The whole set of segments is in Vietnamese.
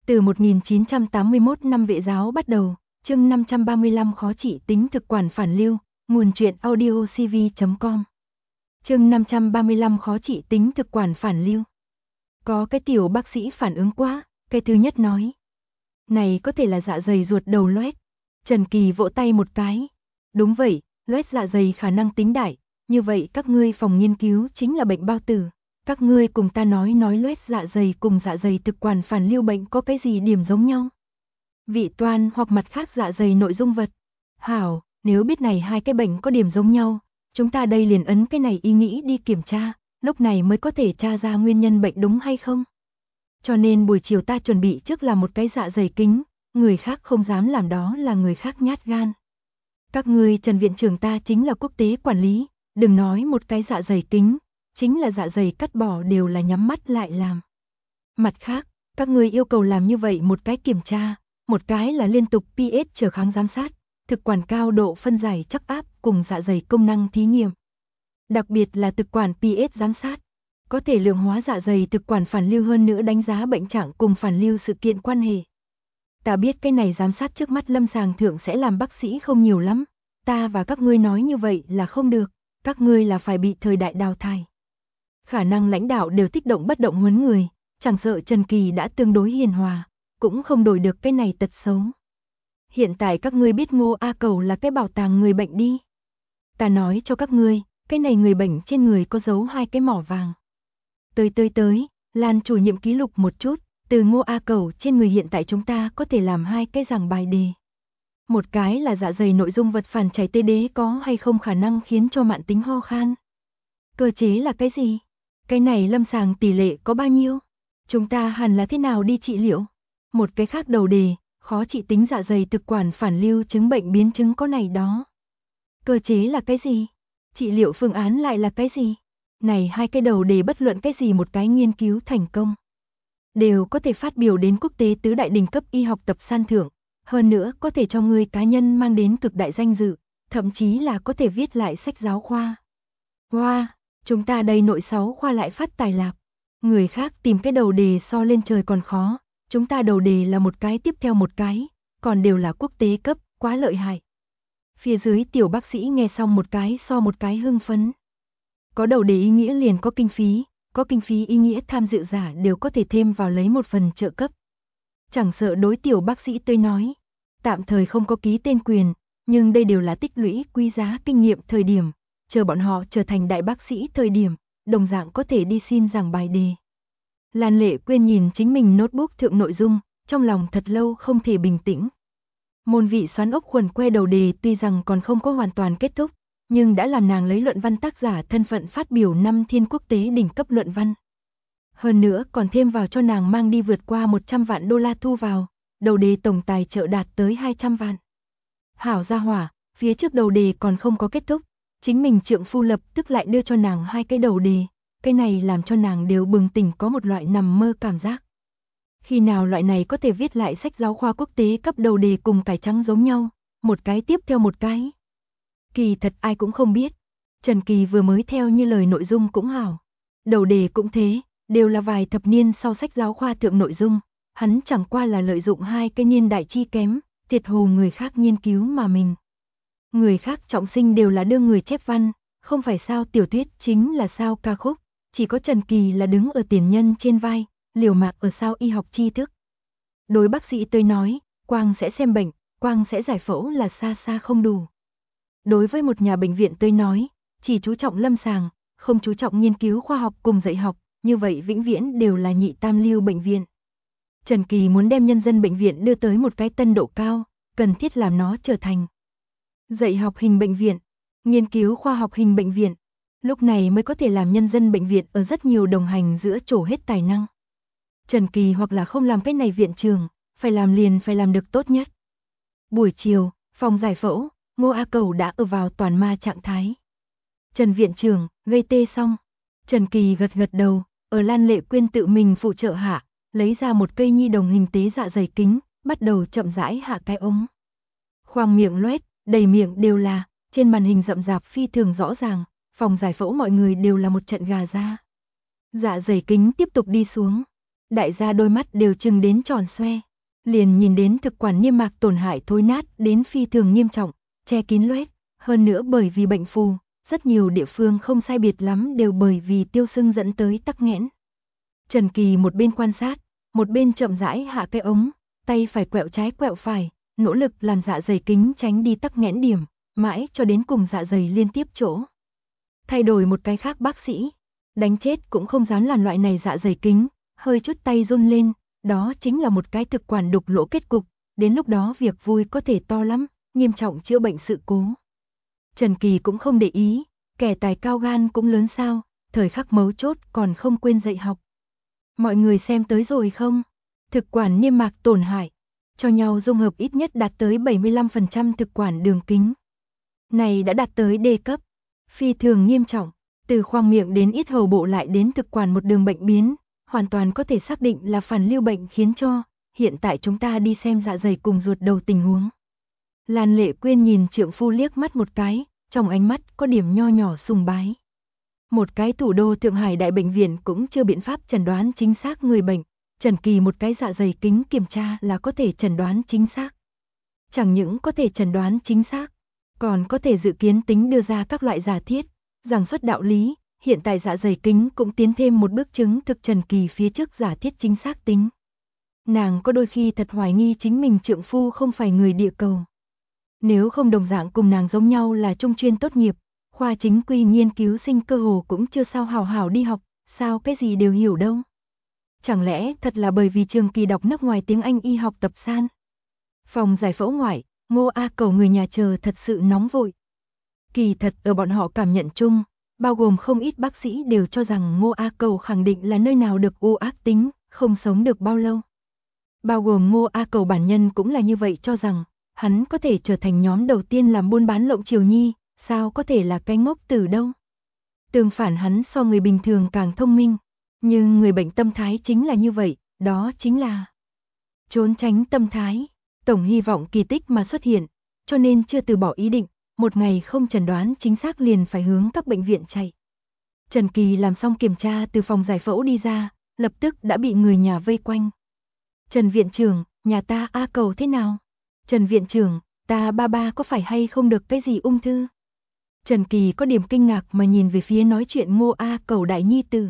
Từ 1981 năm Vệ giáo bắt đầu, chương 535 khó trị tính thực quản phản lưu, nguồn truyện audiocv.com. Chương 535 khó trị tính thực quản phản lưu. Có cái tiểu bác sĩ phản ứng quá, cái thứ nhất nói. Này có thể là dạ dày ruột đầu loét. Trần Kỳ vỗ tay một cái. Đúng vậy, loét dạ dày khả năng tính đại, như vậy các ngươi phòng nghiên cứu chính là bệnh bao tử. Các ngươi cùng ta nói loét dạ dày cùng dạ dày thực quản phản lưu bệnh có cái gì điểm giống nhau? Vị toan hoặc mặt khác dạ dày nội dung vật. Hảo, nếu biết này hai cái bệnh có điểm giống nhau, chúng ta đây liền ấn cái này ý nghĩ đi kiểm tra, lúc này mới có thể tra ra nguyên nhân bệnh đúng hay không. Cho nên buổi chiều ta chuẩn bị trước là một cái dạ dày kính, người khác không dám làm đó là người khác nhát gan. Các ngươi Trần viện trưởng ta chính là quốc tế quản lý, đừng nói một cái dạ dày kính, chính là dạ dày cắt bỏ đều là nhắm mắt lại làm. Mặt khác, các ngươi yêu cầu làm như vậy một cái kiểm tra, một cái là liên tục pH trở kháng giám sát, thực quản cao độ phân giải chắc áp cùng dạ dày công năng thí nghiệm. Đặc biệt là thực quản pH giám sát, có thể lượng hóa dạ dày thực quản phản lưu hơn nữa đánh giá bệnh trạng cùng phản lưu sự kiện quan hệ. Ta biết cái này giám sát trước mắt lâm sàng thượng sẽ làm bác sĩ không nhiều lắm, ta và các ngươi nói như vậy là không được, các ngươi là phải bị thời đại đào thải. Khả năng lãnh đạo đều thích động bất động huấn người, chẳng sợ Trần Kỳ đã tương đối hiền hòa, cũng không đổi được cái này tật xấu. Hiện tại các ngươi biết Ngô A Cầu là cái bảo tàng người bệnh đi. Ta nói cho các ngươi, cái này người bệnh trên người có giấu hai cái mỏ vàng. Tới, Lan chủ nhiệm ký lục một chút, từ Ngô A Cầu trên người hiện tại chúng ta có thể làm hai cái giảng bài đề. Một cái là dạ dày nội dung vật phản chảy tê đế có hay không khả năng khiến cho mạn tính ho khan. Cơ chế là cái gì? Cái này lâm sàng tỷ lệ có bao nhiêu? Chúng ta hẳn là thế nào đi trị liệu? Một cái khác đầu đề, khó trị tính dạ dày thực quản phản lưu chứng bệnh biến chứng có này đó. Cơ chế là cái gì? Trị liệu phương án lại là cái gì? Này hai cái đầu đề bất luận cái gì một cái nghiên cứu thành công, đều có thể phát biểu đến quốc tế tứ đại đỉnh cấp y học tập san thưởng, hơn nữa có thể cho người cá nhân mang đến cực đại danh dự, thậm chí là có thể viết lại sách giáo khoa. Wow, chúng ta đây nội 6 khoa lại phát tài lạc. Người khác tìm cái đầu đề so lên trời còn khó, chúng ta đầu đề là một cái tiếp theo một cái, còn đều là quốc tế cấp, quá lợi hại. Phía dưới tiểu bác sĩ nghe xong một cái so một cái hưng phấn. Có đầu đề ý nghĩa liền có kinh phí ý nghĩa tham dự giả đều có thể thêm vào lấy một phần trợ cấp. Chẳng sợ đối tiểu bác sĩ tôi nói, tạm thời không có ký tên quyền, nhưng đây đều là tích lũy quý giá kinh nghiệm thời điểm, chờ bọn họ trở thành đại bác sĩ thời điểm, đồng dạng có thể đi xin giảng bài đề. Lan Lệ Quyên nhìn chính mình notebook thượng nội dung, trong lòng thật lâu không thể bình tĩnh. Môn vị xoắn ốc khuẩn que đầu đề tuy rằng còn không có hoàn toàn kết thúc, nhưng đã làm nàng lấy luận văn tác giả thân phận phát biểu 5 thiên quốc tế đỉnh cấp luận văn. Hơn nữa còn thêm vào cho nàng mang đi vượt qua 100 vạn đô la thu vào, đầu đề tổng tài trợ đạt tới 200 vạn. Hảo gia hỏa, phía trước đầu đề còn không có kết thúc, chính mình trượng phu lập tức lại đưa cho nàng hai cái đầu đề, cái này làm cho nàng đều bừng tỉnh có một loại nằm mơ cảm giác. Khi nào loại này có thể viết lại sách giáo khoa quốc tế cấp đầu đề cùng cải trắng giống nhau, một cái tiếp theo một cái. Kỳ thật ai cũng không biết, Trần Kỳ vừa mới theo như lời nội dung cũng hảo, đầu đề cũng thế, đều là vài thập niên sau sách giáo khoa thượng nội dung, hắn chẳng qua là lợi dụng hai cái niên đại chi kém, thiệt hồ người khác nghiên cứu mà mình. Người khác trọng sinh đều là đưa người chép văn, không phải sao tiểu thuyết chính là sao ca khúc, chỉ có Trần Kỳ là đứng ở tiền nhân trên vai, liều mạng ở sao y học tri thức. Đối bác sĩ tôi nói, quang sẽ xem bệnh, quang sẽ giải phẫu là xa xa không đủ. Đối với một nhà bệnh viện tôi nói, chỉ chú trọng lâm sàng, không chú trọng nghiên cứu khoa học cùng dạy học, như vậy vĩnh viễn đều là nhị tam lưu bệnh viện. Trần Kỳ muốn đem nhân dân bệnh viện đưa tới một cái tân độ cao, cần thiết làm nó trở thành dạy học hình bệnh viện, nghiên cứu khoa học hình bệnh viện, lúc này mới có thể làm nhân dân bệnh viện ở rất nhiều đồng hành giữa trổ hết tài năng. Trần Kỳ hoặc là không làm cái này viện trường, phải làm liền phải làm được tốt nhất. Buổi chiều, phòng giải phẫu, Ngô A Cầu đã ở vào toàn ma trạng thái. Trần viện trưởng, gây tê xong. Trần Kỳ gật gật đầu, ở Lan Lệ Quyên tự mình phụ trợ hạ, lấy ra một cây nhi đồng hình tế dạ dày kính, bắt đầu chậm rãi hạ cái ống. Khoang miệng loét, đầy miệng đều là, trên màn hình rậm rạp phi thường rõ ràng, phòng giải phẫu mọi người đều là một trận gà ra. Dạ dày kính tiếp tục đi xuống. Đại gia đôi mắt đều trừng đến tròn xoe, liền nhìn đến thực quản niêm mạc tổn hại thối nát đến phi thường nghiêm trọng, che kín loét, hơn nữa bởi vì bệnh phù, rất nhiều địa phương không sai biệt lắm đều bởi vì tiêu sưng dẫn tới tắc nghẽn. Trần Kỳ một bên quan sát, một bên chậm rãi hạ cái ống, tay phải quẹo trái quẹo phải, nỗ lực làm dạ dày kính tránh đi tắc nghẽn điểm, mãi cho đến cùng dạ dày liên tiếp chỗ. Thay đổi một cái khác bác sĩ, đánh chết cũng không dám làm loại này dạ dày kính, hơi chút tay run lên, đó chính là một cái thực quản đục lỗ kết cục, đến lúc đó việc vui có thể to lắm, nghiêm trọng chữa bệnh sự cố. Trần Kỳ cũng không để ý, kẻ tài cao gan cũng lớn sao, thời khắc mấu chốt còn không quên dạy học. Mọi người xem tới rồi không? Thực quản niêm mạc tổn hại, cho nhau dung hợp ít nhất đạt tới 75% thực quản đường kính. Này đã đạt tới D cấp, phi thường nghiêm trọng, từ khoang miệng đến yết hầu bộ lại đến thực quản một đường bệnh biến, hoàn toàn có thể xác định là phản lưu bệnh khiến cho, hiện tại chúng ta đi xem dạ dày cùng ruột đầu tình huống. Lan Lệ Quyên nhìn trượng phu liếc mắt một cái, trong ánh mắt có điểm nho nhỏ sùng bái. Một cái thủ đô Thượng Hải đại bệnh viện cũng chưa biện pháp chẩn đoán chính xác người bệnh, Trần Kỳ một cái dạ dày kính kiểm tra là có thể chẩn đoán chính xác. Chẳng những có thể chẩn đoán chính xác, còn có thể dự kiến tính đưa ra các loại giả thiết, giảng xuất đạo lý, hiện tại dạ dày kính cũng tiến thêm một bước chứng thực Trần Kỳ phía trước giả thiết chính xác tính. Nàng có đôi khi thật hoài nghi chính mình trượng phu không phải người địa cầu. Nếu không đồng dạng cùng nàng giống nhau là trung chuyên tốt nghiệp, khoa chính quy nghiên cứu sinh cơ hồ cũng chưa sao hào hào đi học, sao cái gì đều hiểu đâu. Chẳng lẽ thật là bởi vì Trường Kỳ đọc nước ngoài tiếng Anh y học tập san? Phòng giải phẫu ngoại, Ngô A Cầu người nhà chờ thật sự nóng vội. Kỳ thật ở bọn họ cảm nhận chung, bao gồm không ít bác sĩ đều cho rằng Ngô A Cầu khẳng định là nơi nào được u ác tính, không sống được bao lâu. Bao gồm Ngô A Cầu bản nhân cũng là như vậy cho rằng, hắn có thể trở thành nhóm đầu tiên làm buôn bán lộng triều nhi, sao có thể là cái ngốc tử đâu. Tương phản hắn so người bình thường càng thông minh, nhưng người bệnh tâm thái chính là như vậy, đó chính là trốn tránh tâm thái, tổng hy vọng kỳ tích mà xuất hiện, cho nên chưa từ bỏ ý định, một ngày không chẩn đoán chính xác liền phải hướng các bệnh viện chạy. Trần Kỳ làm xong kiểm tra từ phòng giải phẫu đi ra, lập tức đã bị người nhà vây quanh. Trần viện trưởng, nhà ta A Cầu thế nào? Trần viện trưởng, ta ba có phải hay không được cái gì ung thư? Trần Kỳ có điểm kinh ngạc mà nhìn về phía nói chuyện Ngô A Cầu đại nhi tử.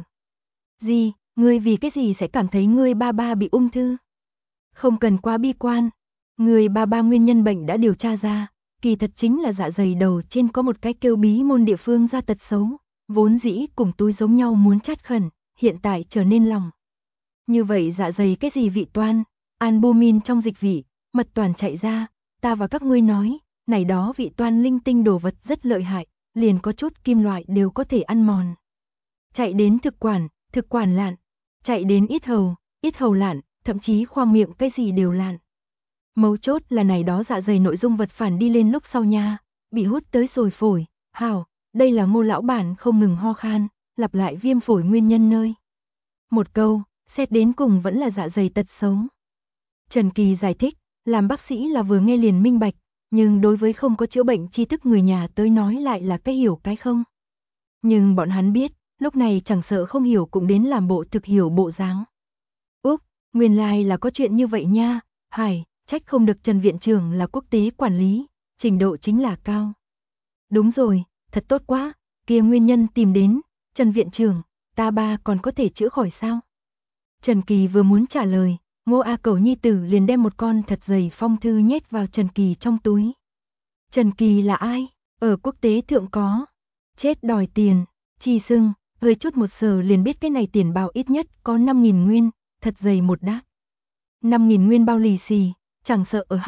Gì, ngươi vì cái gì sẽ cảm thấy ngươi ba bị ung thư? Không cần quá bi quan, người ba nguyên nhân bệnh đã điều tra ra, kỳ thật chính là dạ dày đầu trên có một cái kêu bí môn địa phương ra tật xấu, vốn dĩ cùng túi giống nhau muốn chát khẩn, hiện tại trở nên lòng. Như vậy dạ dày cái gì vị toan, albumin trong dịch vị, mật toàn chạy ra, ta và các ngươi nói, này đó vị toan linh tinh đồ vật rất lợi hại, liền có chút kim loại đều có thể ăn mòn. Chạy đến thực quản lạn, chạy đến yết hầu lạn, thậm chí khoang miệng cái gì đều lạn. Mấu chốt là này đó dạ dày nội dung vật phản đi lên lúc sau nha, bị hút tới rồi phổi, hảo, đây là Ngô lão bản không ngừng ho khan, lặp lại viêm phổi nguyên nhân nơi. Một câu, xét đến cùng vẫn là dạ dày tật xấu. Trần Kỳ giải thích, làm bác sĩ là vừa nghe liền minh bạch, nhưng đối với không có chữa bệnh tri thức người nhà tới nói lại là cái hiểu cái không. Nhưng bọn hắn biết, lúc này chẳng sợ không hiểu cũng đến làm bộ thực hiểu bộ dáng. Úc, nguyên lai là có chuyện như vậy nha, Hải, trách không được Trần viện trưởng là quốc tế quản lý, trình độ chính là cao. Đúng rồi, thật tốt quá, kia nguyên nhân tìm đến, Trần viện trưởng, ta ba còn có thể chữa khỏi sao? Trần Kỳ vừa muốn trả lời, Ngô A Cầu nhi tử liền đem một con thật dày phong thư nhét vào Trần Kỳ trong túi. Trần Kỳ là ai? Ở quốc tế thượng có. Chết đòi tiền, chi sưng, hơi chút một giờ liền biết cái này tiền bào ít nhất có 5.000 nguyên, thật dày một đát. 5.000 nguyên bao lì xì, chẳng sợ ở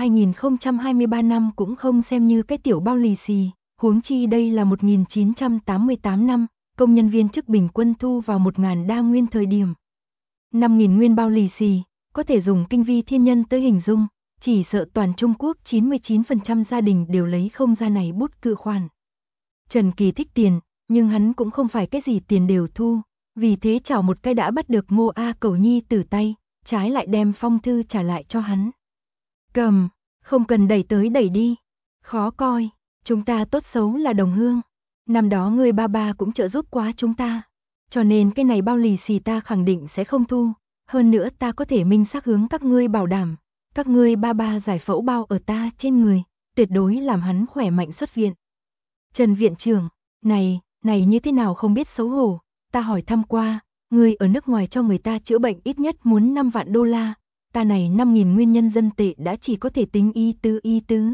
2023 năm cũng không xem như cái tiểu bao lì xì, huống chi đây là 1988 năm, công nhân viên chức bình quân thu vào 1.000 đa nguyên thời điểm. 5.000 nguyên bao lì xì, có thể dùng kinh vi thiên nhân tới hình dung, chỉ sợ toàn Trung Quốc 99% gia đình đều lấy không ra này bút cự khoản. Trần Kỳ thích tiền, nhưng hắn cũng không phải cái gì tiền đều thu, vì thế chảo một cái đã bắt được Ngô A Cầu nhi từ tay, trái lại đem phong thư trả lại cho hắn. Cầm, không cần đẩy tới đẩy đi, khó coi, chúng ta tốt xấu là đồng hương, năm đó người ba cũng trợ giúp quá chúng ta, cho nên cái này bao lì xì ta khẳng định sẽ không thu, hơn nữa ta có thể minh xác hướng các ngươi bảo đảm, các ngươi ba ba giải phẫu bao ở ta trên người, tuyệt đối làm hắn khỏe mạnh xuất viện. Trần viện trưởng, này như thế nào không biết xấu hổ, ta hỏi thăm qua, ngươi ở nước ngoài cho người ta chữa bệnh ít nhất muốn 5 vạn đô la, ta này 5.000 nguyên nhân dân tệ đã chỉ có thể tính y tứ.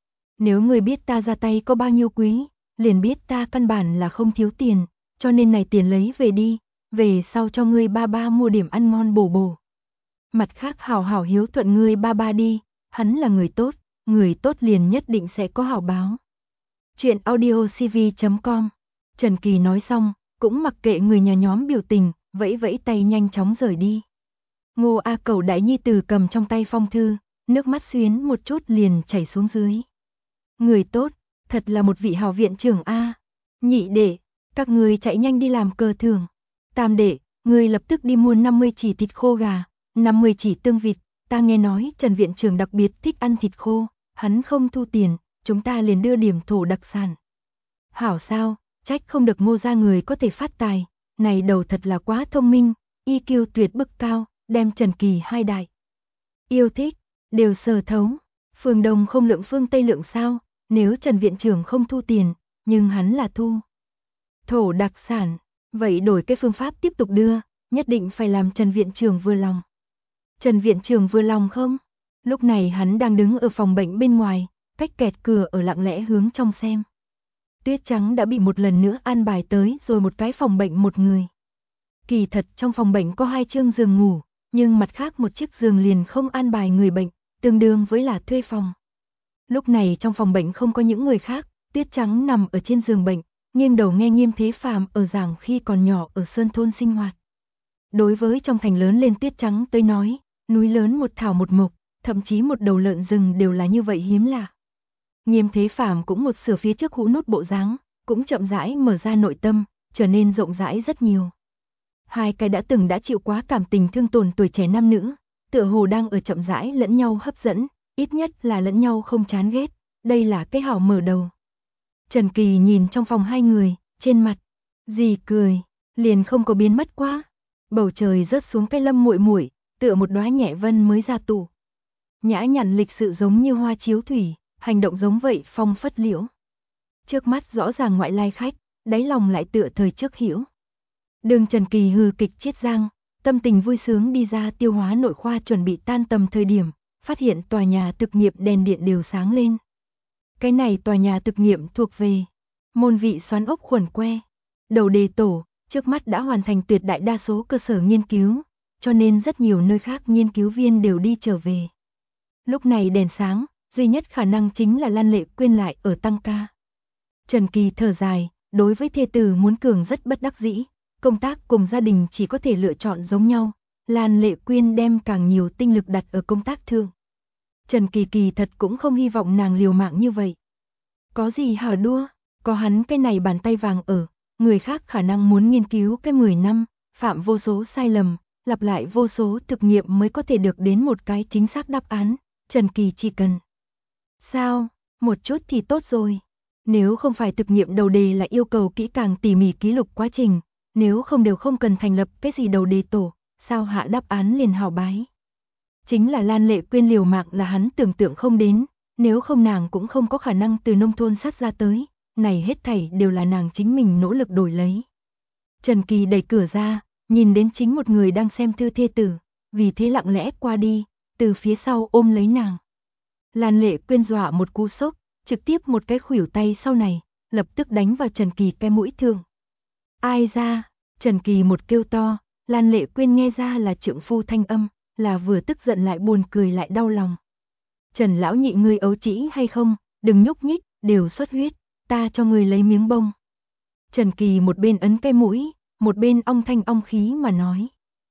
Nếu ngươi biết ta ra tay có bao nhiêu quý, liền biết ta căn bản là không thiếu tiền, cho nên này tiền lấy về đi, về sau cho ngươi ba ba mua điểm ăn ngon bổ bổ. Mặt khác hảo hảo hiếu thuận ngươi ba ba đi, hắn là người tốt liền nhất định sẽ có hảo báo. Chuyện audiocv.com. Trần Kỳ nói xong, cũng mặc kệ người nhà nhóm biểu tình, vẫy vẫy tay nhanh chóng rời đi. Ngô A Cẩu đại nhi tử cầm trong tay phong thư, nước mắt xuyến một chút liền chảy xuống dưới. Người tốt, thật là một vị hảo viện trưởng a. Nhị đệ, các ngươi chạy nhanh đi làm cờ thưởng. Tam đệ, ngươi lập tức đi mua 50 chỉ thịt khô gà, 50 chỉ tương vịt, ta nghe nói Trần viện trưởng đặc biệt thích ăn thịt khô, hắn không thu tiền, chúng ta liền đưa điểm thổ đặc sản. Hảo sao, trách không được Ngô gia người có thể phát tài, này đầu thật là quá thông minh, IQ tuyệt bức cao, đem Trần Kỳ hai đại yêu thích, đều sờ thấu. Phương Đông không lượng phương Tây lượng sao, nếu Trần viện trưởng không thu tiền, nhưng hắn là thu thổ đặc sản, vậy đổi cái phương pháp tiếp tục đưa, nhất định phải làm Trần viện trưởng vừa lòng. Trần viện trưởng vừa lòng không? Lúc này hắn đang đứng ở phòng bệnh bên ngoài, cách kẹt cửa ở lặng lẽ hướng trong xem. Tuyết Trắng đã bị một lần nữa an bài tới rồi một cái phòng bệnh một người. Kỳ thật trong phòng bệnh có 2 chương giường ngủ, nhưng mặt khác một chiếc giường liền không an bài người bệnh, tương đương với là thuê phòng. Lúc này trong phòng bệnh không có những người khác, Tuyết Trắng nằm ở trên giường bệnh, nghiêng đầu nghe Nghiêm Thế Phàm ở giảng khi còn nhỏ ở Sơn Thôn sinh hoạt. Đối với trong thành lớn lên Tuyết Trắng tới nói, núi lớn một thảo một mộc, thậm chí một đầu lợn rừng đều là như vậy hiếm lạ. Nghiêm Thế Phàm cũng một sửa phía trước hũ nút bộ dáng, cũng chậm rãi mở ra nội tâm, trở nên rộng rãi rất nhiều. Hai cái đã từng đã chịu quá cảm tình thương tổn tuổi trẻ nam nữ, tựa hồ đang ở chậm rãi lẫn nhau hấp dẫn, ít nhất là lẫn nhau không chán ghét, đây là cái hảo mở đầu. Trần Kỳ nhìn trong phòng hai người, trên mặt gì cười, liền không có biến mất quá. Bầu trời rớt xuống cái lâm muội muội, tựa một đóa nhẹ vân mới ra tủ. Nhã nhặn lịch sự giống như hoa chiếu thủy, hành động giống vậy phong phất liễu. Trước mắt rõ ràng ngoại lai khách, đáy lòng lại tựa thời trước hiểu. Đường Trần Kỳ hừ kịch chiết giang, tâm tình vui sướng đi ra tiêu hóa nội khoa chuẩn bị tan tầm thời điểm, phát hiện tòa nhà thực nghiệm đèn điện đều sáng lên. Cái này tòa nhà thực nghiệm thuộc về môn vị xoắn ốc khuẩn que. Đầu đề tổ, trước mắt đã hoàn thành tuyệt đại đa số cơ sở nghiên cứu, cho nên rất nhiều nơi khác nghiên cứu viên đều đi trở về. Lúc này đèn sáng, duy nhất khả năng chính là Lan Lệ Quyên lại ở tăng ca. Trần Kỳ thở dài, đối với thê tử muốn cường rất bất đắc dĩ, công tác cùng gia đình chỉ có thể lựa chọn giống nhau, Lan Lệ Quyên đem càng nhiều tinh lực đặt ở công tác thượng. Trần Kỳ kỳ thật cũng không hy vọng nàng liều mạng như vậy. Có gì hả đua, có hắn cái này bàn tay vàng ở, người khác khả năng muốn nghiên cứu cái 10 năm, phạm vô số sai lầm, lặp lại vô số thực nghiệm mới có thể được đến một cái chính xác đáp án, Trần Kỳ chỉ cần. Sao, một chút thì tốt rồi. Nếu không phải thực nghiệm đầu đề là yêu cầu kỹ càng tỉ mỉ ký lục quá trình, nếu không đều không cần thành lập cái gì đầu đề tổ, sao hạ đáp án liền hào bái. Chính là Lan Lệ Quyên liều mạng là hắn tưởng tượng không đến, nếu không nàng cũng không có khả năng từ nông thôn sát ra tới, này hết thảy đều là nàng chính mình nỗ lực đổi lấy. Trần Kỳ đẩy cửa ra, nhìn đến chính một người đang xem thư thê tử, vì thế lặng lẽ qua đi, từ phía sau ôm lấy nàng. Lan Lệ Quyên dọa một cú sốc, trực tiếp một cái khuỷu tay sau này, lập tức đánh vào Trần Kỳ cái mũi thượng. Ai ra, Trần Kỳ một kêu to, Lan Lệ Quyên nghe ra là trượng phu thanh âm, là vừa tức giận lại buồn cười lại đau lòng. Trần lão nhị ngươi ấu trĩ hay không, đừng nhúc nhích, đều xuất huyết, ta cho ngươi lấy miếng bông. Trần Kỳ một bên ấn cái mũi, một bên ong thanh ong khí mà nói.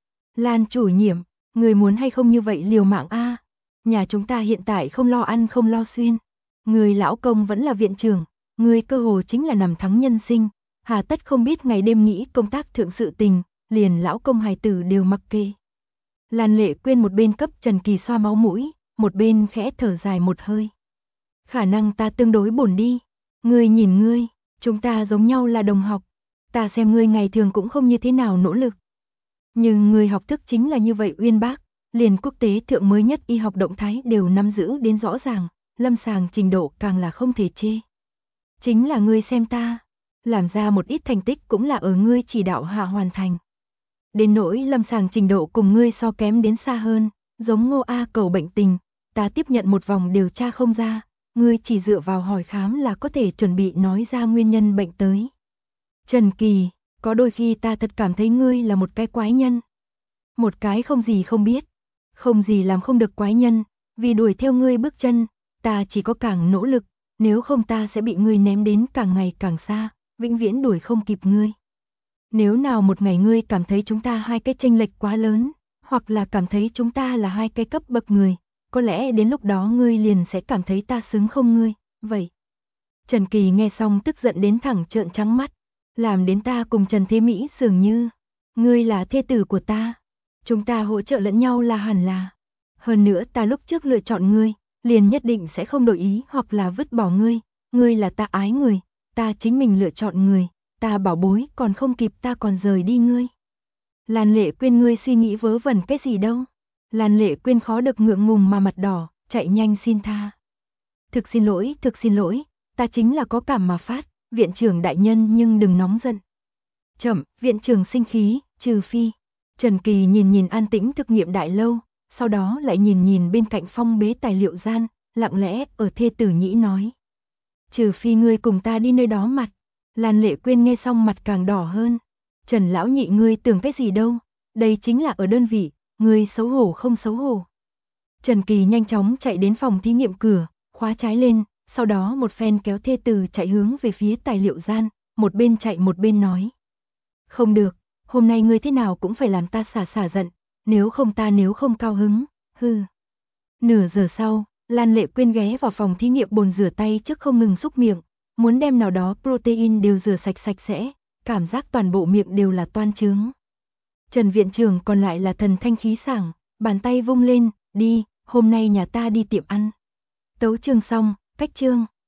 Lan chủ nhiệm, người muốn hay không như vậy liều mạng a? Nhà chúng ta hiện tại không lo ăn không lo xuyên. Người lão công vẫn là viện trưởng, người cơ hồ chính là nằm thắng nhân sinh, hà tất không biết ngày đêm nghĩ công tác thượng sự tình, liền lão công hài tử đều mặc kệ. Lan Lệ Quyên một bên cấp Trần Kỳ xoa máu mũi, một bên khẽ thở dài một hơi. Khả năng ta tương đối bổn đi, ngươi nhìn ngươi, chúng ta giống nhau là đồng học, ta xem ngươi ngày thường cũng không như thế nào nỗ lực. Nhưng người học thức chính là như vậy uyên bác, liền quốc tế thượng mới nhất y học động thái đều nắm giữ đến rõ ràng, lâm sàng trình độ càng là không thể chê. Chính là ngươi xem ta, làm ra một ít thành tích cũng là ở ngươi chỉ đạo hạ hoàn thành. Đến nỗi lâm sàng trình độ cùng ngươi so kém đến xa hơn, giống Ngô A cầu bệnh tình, ta tiếp nhận một vòng điều tra không ra, ngươi chỉ dựa vào hỏi khám là có thể chuẩn bị nói ra nguyên nhân bệnh tới. Trần Kỳ, có đôi khi ta thật cảm thấy ngươi là một cái quái nhân. Một cái không gì không biết, không gì làm không được quái nhân, vì đuổi theo ngươi bước chân, ta chỉ có càng nỗ lực, nếu không ta sẽ bị ngươi ném đến càng ngày càng xa, vĩnh viễn đuổi không kịp ngươi. Nếu nào một ngày ngươi cảm thấy chúng ta hai cái chênh lệch quá lớn, hoặc là cảm thấy chúng ta là hai cái cấp bậc người, có lẽ đến lúc đó ngươi liền sẽ cảm thấy ta xứng không ngươi, vậy. Trần Kỳ nghe xong tức giận đến thẳng trợn trắng mắt, làm đến ta cùng Trần Thế Mỹ dường như, ngươi là thê tử của ta, chúng ta hỗ trợ lẫn nhau là hẳn là. Hơn nữa ta lúc trước lựa chọn ngươi, liền nhất định sẽ không đổi ý hoặc là vứt bỏ ngươi, ngươi là ta ái người, ta chính mình lựa chọn người, ta bảo bối còn không kịp ta còn rời đi ngươi. Lan Lệ Quyên ngươi suy nghĩ vớ vẩn cái gì đâu. Lan Lệ Quyên khó được ngượng ngùng mà mặt đỏ, chạy nhanh xin tha. Thực xin lỗi, ta chính là có cảm mà phát, viện trưởng đại nhân nhưng đừng nóng giận. Chậm, viện trưởng sinh khí, trừ phi. Trần Kỳ nhìn an tĩnh thực nghiệm đại lâu, sau đó lại nhìn bên cạnh phong bế tài liệu gian, lặng lẽ ở thê tử nhĩ nói. Trừ phi ngươi cùng ta đi nơi đó mặt. Lan Lệ Quyên nghe xong mặt càng đỏ hơn. Trần lão nhị ngươi tưởng cái gì đâu, đây chính là ở đơn vị, ngươi xấu hổ không xấu hổ. Trần Kỳ nhanh chóng chạy đến phòng thí nghiệm cửa, khóa trái lên, sau đó một phen kéo thê tử chạy hướng về phía tài liệu gian, một bên chạy một bên nói. Không được, hôm nay ngươi thế nào cũng phải làm ta xả giận, nếu không cao hứng, hừ. Nửa giờ sau, Lan Lệ Quyên ghé vào phòng thí nghiệm bồn rửa tay trước không ngừng xúc miệng, muốn đem nào đó protein đều rửa sạch sẽ, cảm giác toàn bộ miệng đều là toan trướng. Trần viện trưởng còn lại là thần thanh khí sảng, bàn tay vung lên, đi, hôm nay nhà ta đi tiệm ăn. Tấu chương xong, cách chương.